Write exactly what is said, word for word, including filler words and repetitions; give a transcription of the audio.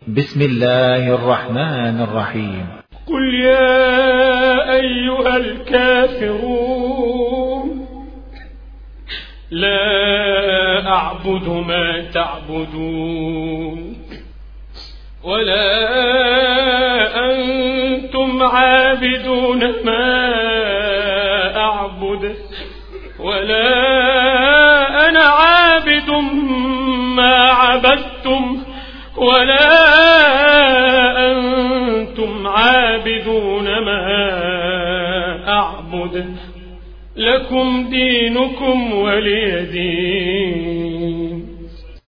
بسم الله الرحمن الرحيم. قل يا أيها الكافرون لا أعبد ما تعبدون ولا أنتم عابدون ما أعبد ولا أنا عابد ما عبدتم ولا أنتم عابدون ما أعبد لكم دينكم ولي دين.